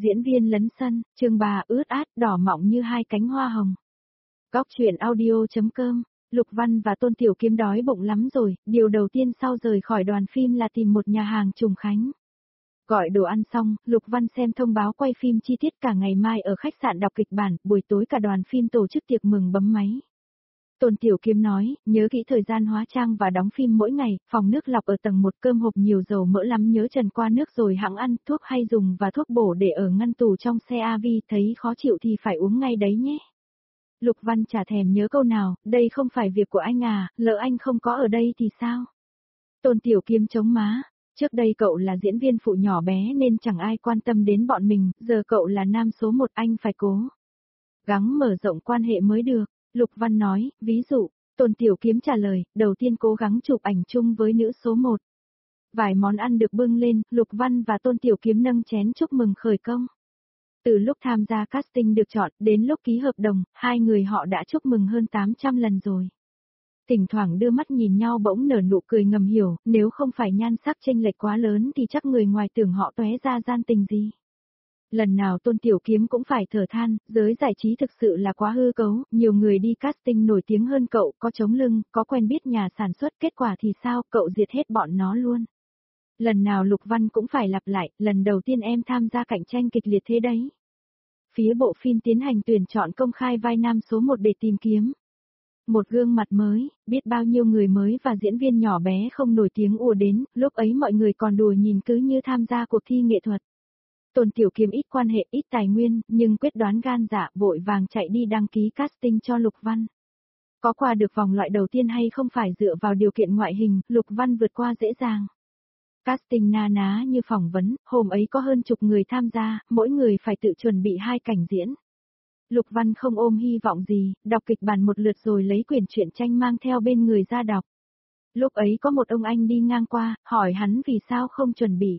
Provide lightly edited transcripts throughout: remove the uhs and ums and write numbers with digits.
Diễn viên lấn sân, chương 3 ướt át đỏ mọng như hai cánh hoa hồng. Góc truyện audio.com, Lục Văn và Tôn Tiểu Kiếm đói bụng lắm rồi, điều đầu tiên sau rời khỏi đoàn phim là tìm một nhà hàng trùng khánh. Gọi đồ ăn xong, Lục Văn xem thông báo quay phim chi tiết cả ngày mai ở khách sạn đọc kịch bản, buổi tối cả đoàn phim tổ chức tiệc mừng bấm máy. Tôn Tiểu Kiếm nói, nhớ kỹ thời gian hóa trang và đóng phim mỗi ngày, phòng nước lọc ở tầng 1 cơm hộp nhiều dầu mỡ lắm nhớ trần qua nước rồi hẵng ăn, thuốc hay dùng và thuốc bổ để ở ngăn tủ trong xe AV, thấy khó chịu thì phải uống ngay đấy nhé. Lục Văn chả thèm nhớ câu nào, đây không phải việc của anh à, lỡ anh không có ở đây thì sao? Tôn Tiểu Kiếm chống má, trước đây cậu là diễn viên phụ nhỏ bé nên chẳng ai quan tâm đến bọn mình, giờ cậu là nam số 1 anh phải cố gắng mở rộng quan hệ mới được. Lục Văn nói, ví dụ, Tôn Tiểu Kiếm trả lời, đầu tiên cố gắng chụp ảnh chung với nữ số 1. Vài món ăn được bưng lên, Lục Văn và Tôn Tiểu Kiếm nâng chén chúc mừng khởi công. Từ lúc tham gia casting được chọn, đến lúc ký hợp đồng, hai người họ đã chúc mừng hơn 800 lần rồi. Thỉnh thoảng đưa mắt nhìn nhau bỗng nở nụ cười ngầm hiểu, nếu không phải nhan sắc chênh lệch quá lớn thì chắc người ngoài tưởng họ tóe ra gian tình gì. Lần nào Tôn Tiểu Kiếm cũng phải thở than, giới giải trí thực sự là quá hư cấu, nhiều người đi casting nổi tiếng hơn cậu, có chống lưng, có quen biết nhà sản xuất, kết quả thì sao, cậu diệt hết bọn nó luôn. Lần nào Lục Văn cũng phải lặp lại, lần đầu tiên em tham gia cạnh tranh kịch liệt thế đấy. Phía bộ phim tiến hành tuyển chọn công khai vai nam số 1 để tìm kiếm một gương mặt mới, biết bao nhiêu người mới và diễn viên nhỏ bé không nổi tiếng ùa đến, lúc ấy mọi người còn đùa nhìn cứ như tham gia cuộc thi nghệ thuật. Tôn Tiểu Kiếm ít quan hệ, ít tài nguyên, nhưng quyết đoán gan dạ vội vàng chạy đi đăng ký casting cho Lục Văn. Có qua được vòng loại đầu tiên hay không phải dựa vào điều kiện ngoại hình, Lục Văn vượt qua dễ dàng. Casting na ná như phỏng vấn, hôm ấy có hơn chục người tham gia, mỗi người phải tự chuẩn bị 2 cảnh diễn. Lục Văn không ôm hy vọng gì, đọc kịch bản một lượt rồi lấy quyển truyện tranh mang theo bên người ra đọc. Lúc ấy có một ông anh đi ngang qua, hỏi hắn vì sao không chuẩn bị.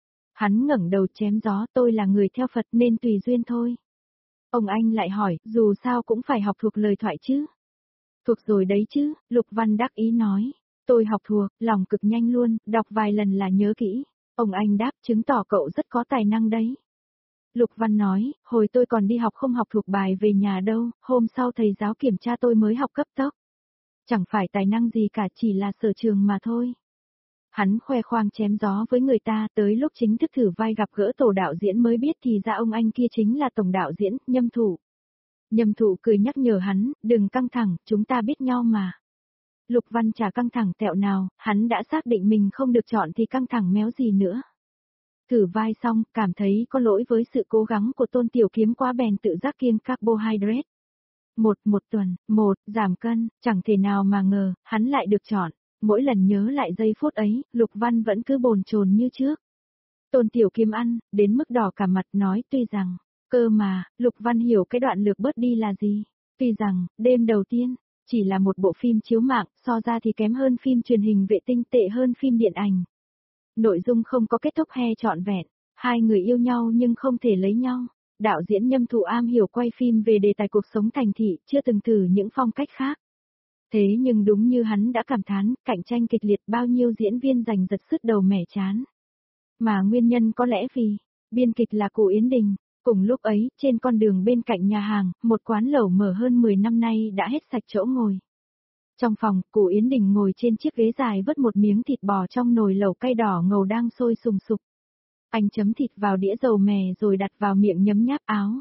Hắn ngẩng đầu chém gió, tôi là người theo Phật nên tùy duyên thôi. Ông anh lại hỏi, dù sao cũng phải học thuộc lời thoại chứ. Thuộc rồi đấy chứ, Lục Văn đắc ý nói. Tôi học thuộc, lòng cực nhanh luôn, đọc vài lần là nhớ kỹ. Ông anh đáp, chứng tỏ cậu rất có tài năng đấy. Lục Văn nói, hồi tôi còn đi học không học thuộc bài về nhà đâu, hôm sau thầy giáo kiểm tra tôi mới học cấp tốc. Chẳng phải tài năng gì cả, chỉ là sở trường mà thôi. Hắn khoe khoang chém gió với người ta, tới lúc chính thức thử vai gặp gỡ tổ đạo diễn mới biết thì ra ông anh kia chính là tổng đạo diễn, Nhâm Thụ. Nhâm Thụ cười nhắc nhở hắn, đừng căng thẳng, chúng ta biết nhau mà. Lục Văn chả căng thẳng tẹo nào, hắn đã xác định mình không được chọn thì căng thẳng méo gì nữa. Thử vai xong, cảm thấy có lỗi với sự cố gắng của Tôn Tiểu Kiếm quá bèn tự giác kiêng carbohydrate. Một tuần, giảm cân, chẳng thể nào mà ngờ, hắn lại được chọn. Mỗi lần nhớ lại giây phút ấy, Lục Văn vẫn cứ bồn chồn như trước. Tôn Tiểu Kiếm ăn, đến mức đỏ cả mặt nói tuy rằng, cơ mà, Lục Văn hiểu cái đoạn lược bớt đi là gì. Tuy rằng, đêm đầu tiên, chỉ là một bộ phim chiếu mạng, so ra thì kém hơn phim truyền hình vệ tinh, tệ hơn phim điện ảnh. Nội dung không có kết thúc he trọn vẹn, hai người yêu nhau nhưng không thể lấy nhau. Đạo diễn Nhâm Thụ am hiểu quay phim về đề tài cuộc sống thành thị, chưa từng thử những phong cách khác. Thế nhưng đúng như hắn đã cảm thán, cạnh tranh kịch liệt bao nhiêu diễn viên giành giật sứt đầu mẻ chán. Mà nguyên nhân có lẽ vì, biên kịch là cụ Yến Đình. Cùng lúc ấy, trên con đường bên cạnh nhà hàng, một quán lẩu mở hơn 10 năm nay đã hết sạch chỗ ngồi. Trong phòng, cụ Yến Đình ngồi trên chiếc ghế dài vớt một miếng thịt bò trong nồi lẩu cay đỏ ngầu đang sôi sùng sục. Anh chấm thịt vào đĩa dầu mè rồi đặt vào miệng nhấm nháp áo.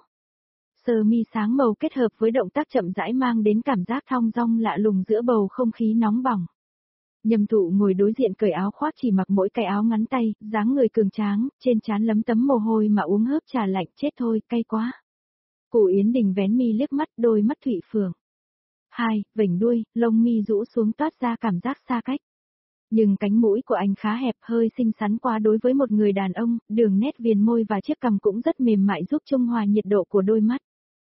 Sơ mi sáng màu kết hợp với động tác chậm rãi mang đến cảm giác thong dong lạ lùng giữa bầu không khí nóng bỏng. Nhâm Thụ ngồi đối diện cởi áo khoác chỉ mặc mỗi cái áo ngắn tay, dáng người cường tráng, trên trán lấm tấm mồ hôi mà uống hớp trà lạnh, chết thôi, cay quá. Cụ Yến Đình vén mi liếc mắt, đôi mắt thụy phượng. Vểnh đuôi, lông mi rũ xuống toát ra cảm giác xa cách. Nhưng cánh mũi của anh khá hẹp, hơi xinh xắn quá đối với một người đàn ông, đường nét viền môi và chiếc cằm cũng rất mềm mại giúp trung hòa nhiệt độ của đôi mắt.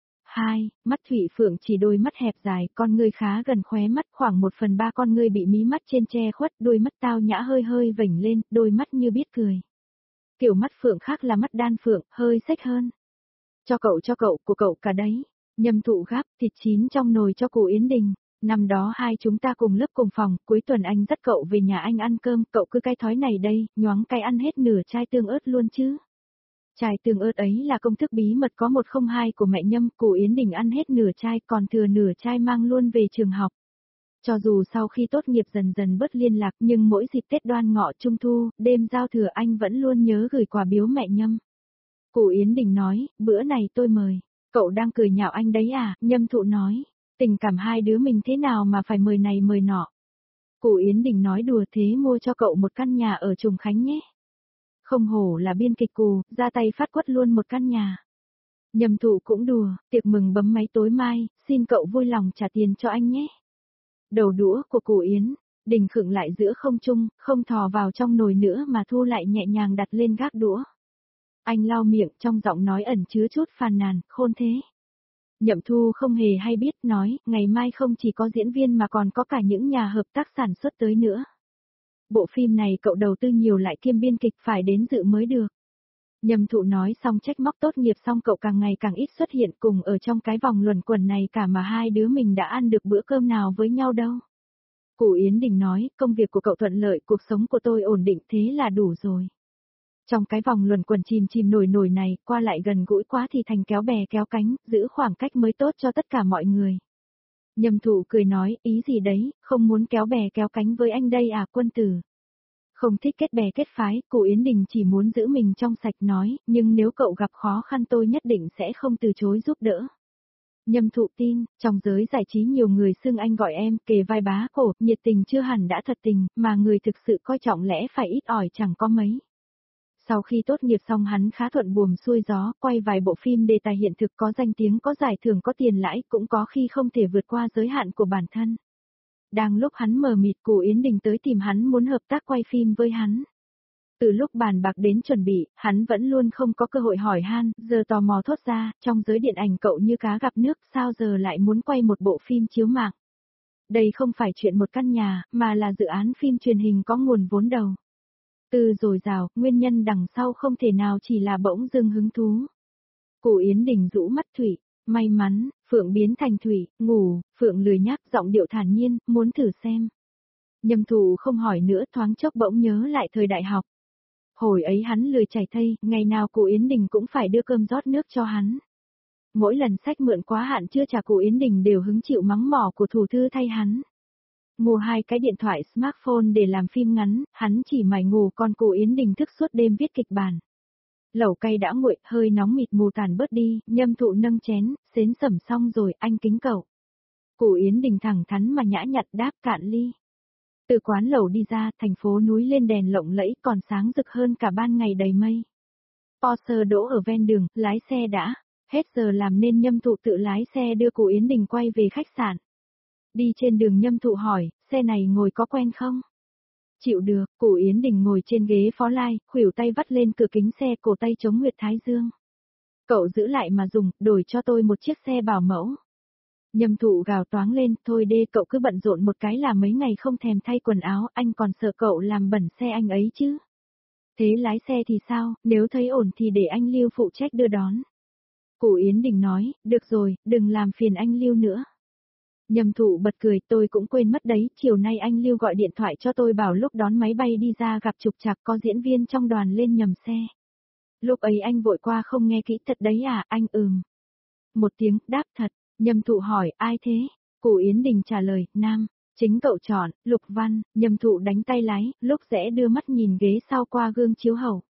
Mắt Thụy Phượng chỉ đôi mắt hẹp dài, con ngươi khá gần khóe mắt, khoảng 1/3 con ngươi bị mí mắt trên che khuất, đôi mắt tao nhã hơi hơi vểnh lên, đôi mắt như biết cười. Kiểu mắt Phượng khác là mắt đan Phượng, hơi xếch hơn. Cho cậu, của cậu cả đấy. Nhâm Thụ gắp thịt chín trong nồi cho cụ Yến Đình. Năm đó hai chúng ta cùng lớp cùng phòng, cuối tuần anh dắt cậu về nhà anh ăn cơm, cậu cứ cái thói này đây, nhoáng cái ăn hết nửa chai tương ớt luôn chứ. Chai tương ớt ấy là công thức bí mật có 102 của mẹ Nhâm, cụ Yến Đình ăn hết nửa chai còn thừa nửa chai mang luôn về trường học. Cho dù sau khi tốt nghiệp dần dần bớt liên lạc nhưng mỗi dịp Tết Đoan Ngọ Trung Thu, đêm giao thừa anh vẫn luôn nhớ gửi quà biếu mẹ Nhâm. Cụ Yến Đình nói, bữa này tôi mời. Cậu đang cười nhạo anh đấy à, Nhâm Thụ nói. Tình cảm hai đứa mình thế nào mà phải mời này mời nọ. Cụ Yến Đình nói đùa thế mua cho cậu một căn nhà ở Trùng Khánh nhé. Không hổ là biên kịch cù, ra tay phát quất luôn một căn nhà. Nhâm Thụ cũng đùa, tiệc mừng bấm máy tối mai, xin cậu vui lòng trả tiền cho anh nhé. Đầu đũa của cụ Yến Đình khựng lại giữa không trung, không thò vào trong nồi nữa mà thu lại nhẹ nhàng đặt lên gác đũa. Anh lau miệng trong giọng nói ẩn chứa chút phàn nàn, khôn thế. Nhậm Thu không hề hay biết nói, ngày mai không chỉ có diễn viên mà còn có cả những nhà hợp tác sản xuất tới nữa. Bộ phim này cậu đầu tư nhiều lại kiêm biên kịch phải đến dự mới được. Nhâm Thụ nói xong trách móc tốt nghiệp xong cậu càng ngày càng ít xuất hiện cùng ở trong cái vòng luẩn quẩn này cả mà hai đứa mình đã ăn được bữa cơm nào với nhau đâu. Cụ Yến Đình nói, công việc của cậu thuận lợi, cuộc sống của tôi ổn định thế là đủ rồi. Trong cái vòng luẩn quẩn chìm chìm nổi nổi này, qua lại gần gũi quá thì thành kéo bè kéo cánh, giữ khoảng cách mới tốt cho tất cả mọi người. Nhâm Thụ cười nói, ý gì đấy, không muốn kéo bè kéo cánh với anh đây à quân tử. Không thích kết bè kết phái, cụ Yến Đình chỉ muốn giữ mình trong sạch nói, nhưng nếu cậu gặp khó khăn tôi nhất định sẽ không từ chối giúp đỡ. Nhâm Thụ tin, trong giới giải trí nhiều người xưng anh gọi em, kề vai bá cổ, nhiệt tình chưa hẳn đã thật tình, mà người thực sự coi trọng lẽ phải ít ỏi chẳng có mấy. Sau khi tốt nghiệp xong hắn khá thuận buồm xuôi gió, quay vài bộ phim đề tài hiện thực có danh tiếng có giải thưởng có tiền lãi cũng có khi không thể vượt qua giới hạn của bản thân. Đang lúc hắn mờ mịt cụ Yến Đình tới tìm hắn muốn hợp tác quay phim với hắn. Từ lúc bàn bạc đến chuẩn bị, hắn vẫn luôn không có cơ hội hỏi han, giờ tò mò thốt ra, trong giới điện ảnh cậu như cá gặp nước sao giờ lại muốn quay một bộ phim chiếu mạng. Đây không phải chuyện một căn nhà, mà là dự án phim truyền hình có nguồn vốn đầu. Từ dồi dào, nguyên nhân đằng sau không thể nào chỉ là bỗng dưng hứng thú. Cụ Yến Đình rũ mắt Thủy, may mắn, Phượng biến thành Thủy, ngủ, Phượng lười nhác giọng điệu thản nhiên, muốn thử xem. Nhâm Thụ không hỏi nữa thoáng chốc bỗng nhớ lại thời đại học. Hồi ấy hắn lười chảy thây, ngày nào cụ Yến Đình cũng phải đưa cơm rót nước cho hắn. Mỗi lần sách mượn quá hạn chưa trả cụ Yến Đình đều hứng chịu mắng mỏ của thủ thư thay hắn. Mua 2 cái điện thoại smartphone để làm phim ngắn, hắn chỉ mải ngủ còn cụ Yến Đình thức suốt đêm viết kịch bản. Lẩu cay đã nguội, hơi nóng mịt mù tàn bớt đi, Nhâm Thụ nâng chén, xến sẩm xong rồi, anh kính cậu. Cụ Yến Đình thẳng thắn mà nhã nhặn đáp cạn ly. Từ quán lẩu đi ra, thành phố núi lên đèn lộng lẫy còn sáng rực hơn cả ban ngày đầy mây. Porsche đỗ ở ven đường, lái xe đã. Hết giờ làm nên Nhâm Thụ tự lái xe đưa cụ Yến Đình quay về khách sạn. Đi trên đường Nhâm Thụ hỏi, xe này ngồi có quen không? Chịu được, cụ Yến Đình ngồi trên ghế phó lai, khuỷu tay vắt lên cửa kính xe cổ tay chống nguyệt thái dương. Cậu giữ lại mà dùng, đổi cho tôi một chiếc xe bảo mẫu. Nhâm Thụ gào toáng lên, thôi đê cậu cứ bận rộn một cái là mấy ngày không thèm thay quần áo, anh còn sợ cậu làm bẩn xe anh ấy chứ. Thế lái xe thì sao, nếu thấy ổn thì để anh Lưu phụ trách đưa đón. Cụ Yến Đình nói, được rồi, đừng làm phiền anh Lưu nữa. Nhâm Thụ bật cười, tôi cũng quên mất đấy, chiều nay anh Lưu gọi điện thoại cho tôi bảo lúc đón máy bay đi ra gặp trục trặc có diễn viên trong đoàn lên nhầm xe. Lúc ấy anh vội qua không nghe kỹ thật đấy à, anh Một tiếng, đáp thật, Nhâm Thụ hỏi, ai thế? Cụ Yến Đình trả lời, nam, chính cậu chọn, Lục Văn, Nhâm Thụ đánh tay lái, lúc rẽ đưa mắt nhìn ghế sau qua gương chiếu hậu.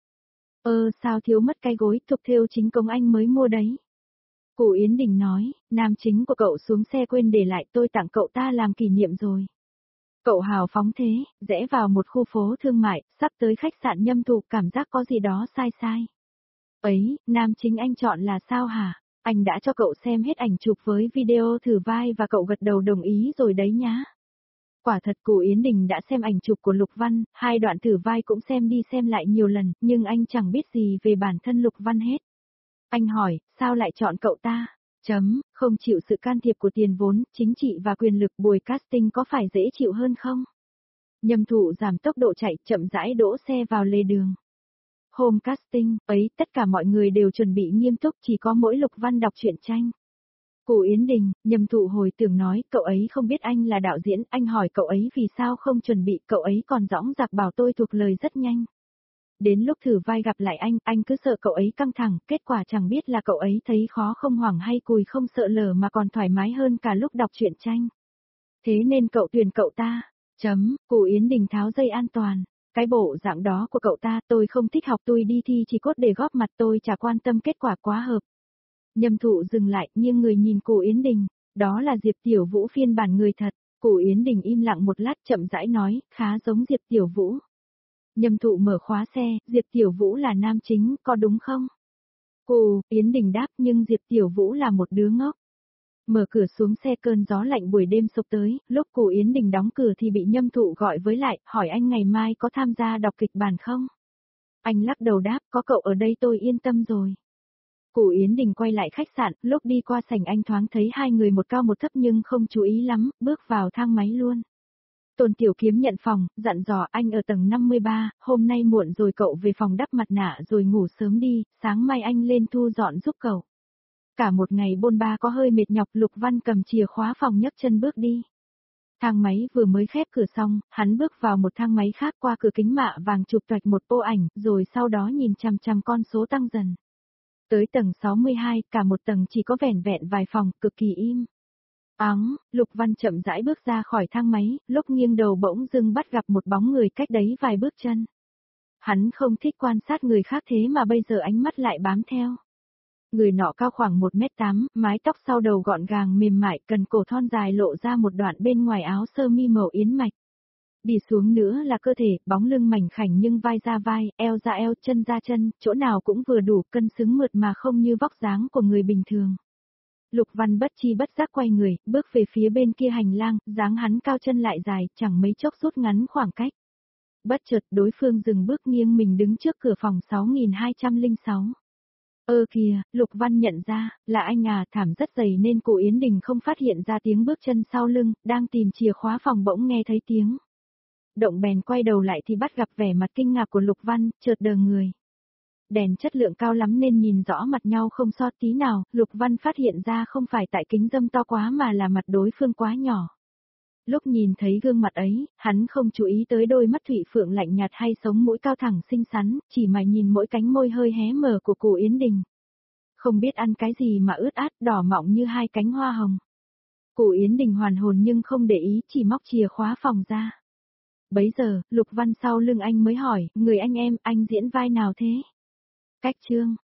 Sao thiếu mất cái gối, thục thêu chính công anh mới mua đấy. Cụ Yến Đình nói, nam chính của cậu xuống xe quên để lại tôi tặng cậu ta làm kỷ niệm rồi. Cậu hào phóng thế, rẽ vào một khu phố thương mại, sắp tới khách sạn Nhâm Thụ cảm giác có gì đó sai sai. Ấy, nam chính anh chọn là sao hả? Anh đã cho cậu xem hết ảnh chụp với video thử vai và cậu gật đầu đồng ý rồi đấy nhá. Quả thật cụ Yến Đình đã xem ảnh chụp của Lục Văn, 2 đoạn thử vai cũng xem đi xem lại nhiều lần, nhưng anh chẳng biết gì về bản thân Lục Văn hết. Anh hỏi, sao lại chọn cậu ta? Không chịu sự can thiệp của tiền vốn, chính trị và quyền lực buổi casting có phải dễ chịu hơn không? Nhâm Thụ giảm tốc độ chạy, chậm rãi đỗ xe vào lề đường. Hôm casting, ấy, tất cả mọi người đều chuẩn bị nghiêm túc, chỉ có mỗi Lục Văn đọc truyện tranh. Cụ Yến Đình, Nhâm Thụ hồi tưởng nói, cậu ấy không biết anh là đạo diễn, anh hỏi cậu ấy vì sao không chuẩn bị, cậu ấy còn dõng dạc bảo tôi thuộc lời rất nhanh. Đến lúc thử vai gặp lại anh cứ sợ cậu ấy căng thẳng, kết quả chẳng biết là cậu ấy thấy khó không hoảng hay cùi không sợ lở mà còn thoải mái hơn cả lúc đọc truyện tranh. Thế nên cậu tuyển cậu ta. Cụ Yến Đình tháo dây an toàn. Cái bộ dạng đó của cậu ta tôi không thích học, tôi đi thi chỉ cốt để góp mặt, tôi chả quan tâm kết quả, quá hợp. Nhâm Thụ dừng lại, nghiêng người nhìn cụ Yến Đình, đó là Diệp Tiểu Vũ phiên bản người thật. Cụ Yến Đình im lặng một lát chậm rãi nói, khá giống Diệp Tiểu Vũ. Nhâm Thụ mở khóa xe, Diệp Tiểu Vũ là nam chính, có đúng không? Cụ Yến Đình đáp, nhưng Diệp Tiểu Vũ là một đứa ngốc. Mở cửa xuống xe, cơn gió lạnh buổi đêm sộc tới, lúc cụ Yến Đình đóng cửa thì bị Nhâm Thụ gọi với lại, hỏi anh ngày mai có tham gia đọc kịch bản không? Anh lắc đầu đáp, có cậu ở đây tôi yên tâm rồi. Cụ Yến Đình quay lại khách sạn, lúc đi qua sảnh anh thoáng thấy hai người một cao một thấp nhưng không chú ý lắm, bước vào thang máy luôn. Tôn Tiểu Kiếm nhận phòng, dặn dò anh ở tầng 53, hôm nay muộn rồi cậu về phòng đắp mặt nạ rồi ngủ sớm đi, sáng mai anh lên thu dọn giúp cậu. Cả một ngày bôn ba có hơi mệt nhọc, Lục Văn cầm chìa khóa phòng nhấc chân bước đi. Thang máy vừa mới khép cửa xong, hắn bước vào một thang máy khác, qua cửa kính mạ vàng chụp toạch một bộ ảnh, rồi sau đó nhìn chằm chằm con số tăng dần. Tới tầng 62, cả một tầng chỉ có vẻn vẹn vài phòng, cực kỳ im. Lục Văn chậm rãi bước ra khỏi thang máy, lúc nghiêng đầu bỗng dưng bắt gặp một bóng người cách đấy vài bước chân. Hắn không thích quan sát người khác thế mà bây giờ ánh mắt lại bám theo. Người nọ cao khoảng 1m8, mái tóc sau đầu gọn gàng mềm mại, cần cổ thon dài lộ ra một đoạn bên ngoài áo sơ mi màu yến mạch. Đi xuống nữa là cơ thể, bóng lưng mảnh khảnh nhưng vai ra vai, eo ra eo, chân ra chân, chỗ nào cũng vừa đủ, cân xứng mượt mà không như vóc dáng của người bình thường. Lục Văn bất chi bất giác quay người, bước về phía bên kia hành lang, dáng hắn cao chân lại dài, chẳng mấy chốc rút ngắn khoảng cách. Bất chợt đối phương dừng bước, nghiêng mình đứng trước cửa phòng 6206. Kìa, Lục Văn nhận ra, là anh à, thảm rất dày nên cụ Yến Đình không phát hiện ra tiếng bước chân sau lưng, đang tìm chìa khóa phòng bỗng nghe thấy tiếng động bèn quay đầu lại thì bắt gặp vẻ mặt kinh ngạc của Lục Văn, chợt đờ người. Đèn chất lượng cao lắm nên nhìn rõ mặt nhau không sót tí nào, Lục Văn phát hiện ra không phải tại kính râm to quá mà là mặt đối phương quá nhỏ. Lúc nhìn thấy gương mặt ấy, hắn không chú ý tới đôi mắt thủy phượng lạnh nhạt hay sống mũi cao thẳng xinh xắn, chỉ mà nhìn mỗi cánh môi hơi hé mở của cụ Yến Đình. Không biết ăn cái gì mà ướt át, đỏ mọng như hai cánh hoa hồng. Cụ Yến Đình hoàn hồn nhưng không để ý, chỉ móc chìa khóa phòng ra. Bấy giờ, Lục Văn sau lưng anh mới hỏi, người anh em, anh diễn vai nào thế? Cách chương